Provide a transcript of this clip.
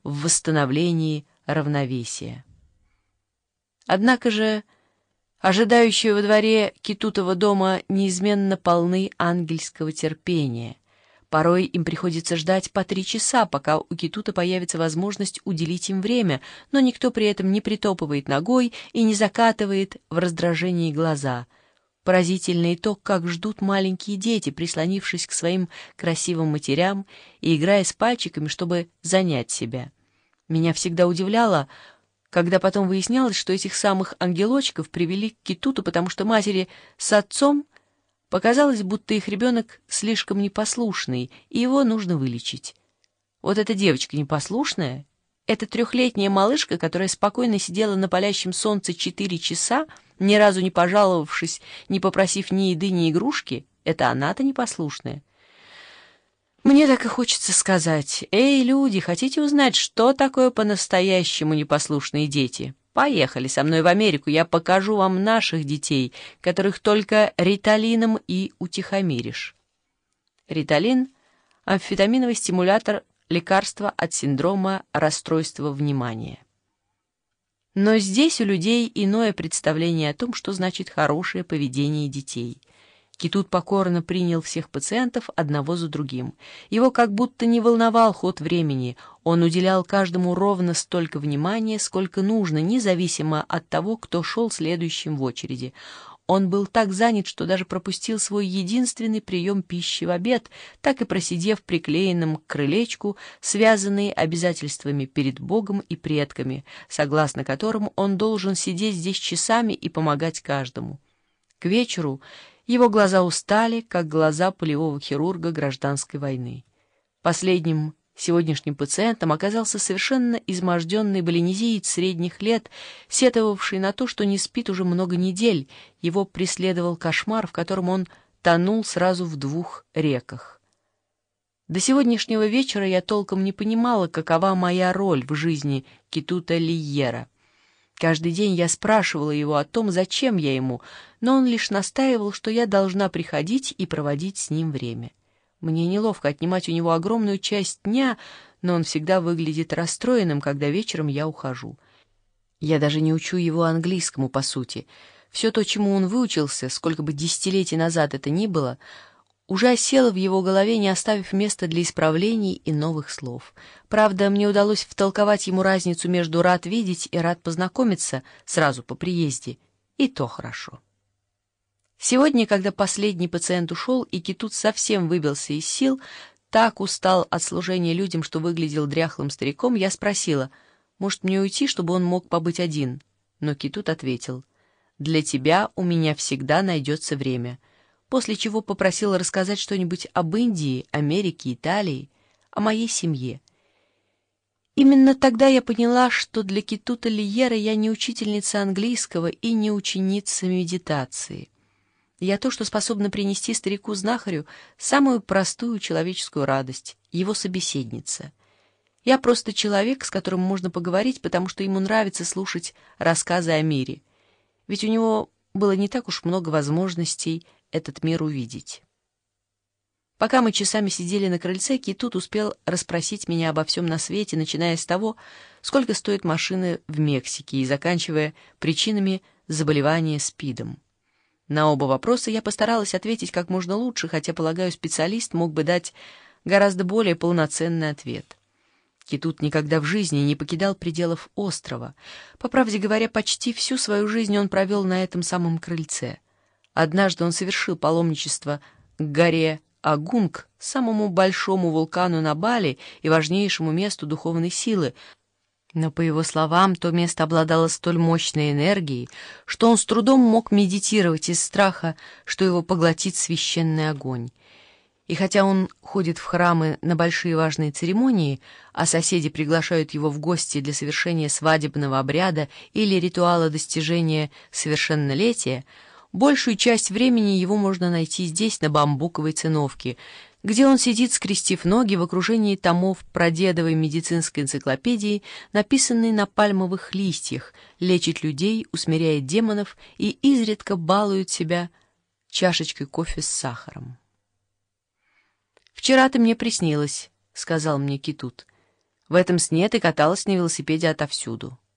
в восстановлении равновесия. Однако же ожидающие во дворе Китутова дома неизменно полны ангельского терпения. Порой им приходится ждать по 3 часа, пока у Китута появится возможность уделить им время, но никто при этом не притопывает ногой и не закатывает в раздражении глаза. Поразительный то, как ждут маленькие дети, прислонившись к своим красивым матерям и играя с пальчиками, чтобы занять себя. Меня всегда удивляло, когда потом выяснялось, что этих самых ангелочков привели к Китуту, потому что матери с отцом показалось, будто их ребенок слишком непослушный, и его нужно вылечить. Вот эта девочка непослушная, эта 3-летняя малышка, которая спокойно сидела на палящем солнце 4 часа, ни разу не пожаловавшись, не попросив ни еды, ни игрушки, это она-то непослушная. Мне так и хочется сказать: «Эй, люди, хотите узнать, что такое по-настоящему непослушные дети? Поехали со мной в Америку, я покажу вам наших детей, которых только риталином и утихомиришь». Риталин — амфетаминовый стимулятор, лекарство от синдрома расстройства внимания. Но здесь у людей иное представление о том, что значит хорошее поведение детей. Китут покорно принял всех пациентов одного за другим. Его как будто не волновал ход времени, он уделял каждому ровно столько внимания, сколько нужно, независимо от того, кто шел следующим в очереди. Он был так занят, что даже пропустил свой единственный прием пищи в обед, так и просидев приклеенным к крылечку, связанный обязательствами перед Богом и предками, согласно которым он должен сидеть здесь часами и помогать каждому. К вечеру его глаза устали, как глаза полевого хирурга гражданской войны. Последним сегодняшним пациентом оказался совершенно изможденный балинезиец средних лет, сетовавший на то, что не спит уже много недель. Его преследовал кошмар, в котором он тонул сразу в 2 реках. До сегодняшнего вечера я толком не понимала, какова моя роль в жизни Китута Лийера. Каждый день я спрашивала его о том, зачем я ему, но он лишь настаивал, что я должна приходить и проводить с ним время. Мне неловко отнимать у него огромную часть дня, но он всегда выглядит расстроенным, когда вечером я ухожу. Я даже не учу его английскому, по сути. Все то, чему он выучился, сколько бы десятилетий назад это ни было, уже осело в его голове, не оставив места для исправлений и новых слов. Правда, мне удалось втолковать ему разницу между «рад видеть» и «рад познакомиться» сразу по приезде, и то хорошо. Сегодня, когда последний пациент ушел, и Китут совсем выбился из сил, так устал от служения людям, что выглядел дряхлым стариком, я спросила, может, мне уйти, чтобы он мог побыть один? Но Китут ответил: «Для тебя у меня всегда найдется время», после чего попросила рассказать что-нибудь об Индии, Америке, Италии, о моей семье. Именно тогда я поняла, что для Китута Лийера я не учительница английского и не ученица медитации. Я то, что способна принести старику-знахарю самую простую человеческую радость, его собеседница. Я просто человек, с которым можно поговорить, потому что ему нравится слушать рассказы о мире. Ведь у него было не так уж много возможностей этот мир увидеть. Пока мы часами сидели на крыльце, Китут успел расспросить меня обо всем на свете, начиная с того, сколько стоят машины в Мексике, и заканчивая причинами заболевания СПИДом. На оба вопроса я постаралась ответить как можно лучше, хотя, полагаю, специалист мог бы дать гораздо более полноценный ответ. Китут никогда в жизни не покидал пределов острова. По правде говоря, почти всю свою жизнь он провел на этом самом крыльце. Однажды он совершил паломничество к горе Агунг, самому большому вулкану на Бали и важнейшему месту духовной силы, но, по его словам, то место обладало столь мощной энергией, что он с трудом мог медитировать из страха, что его поглотит священный огонь. И хотя он ходит в храмы на большие важные церемонии, а соседи приглашают его в гости для совершения свадебного обряда или ритуала достижения совершеннолетия, большую часть времени его можно найти здесь, на бамбуковой циновке, где он сидит, скрестив ноги в окружении томов прадедовой медицинской энциклопедии, написанной на пальмовых листьях, лечит людей, усмиряет демонов и изредка балует себя чашечкой кофе с сахаром. «Вчера ты мне приснилась», — сказал мне Китут. В этом сне ты каталась на велосипеде отовсюду.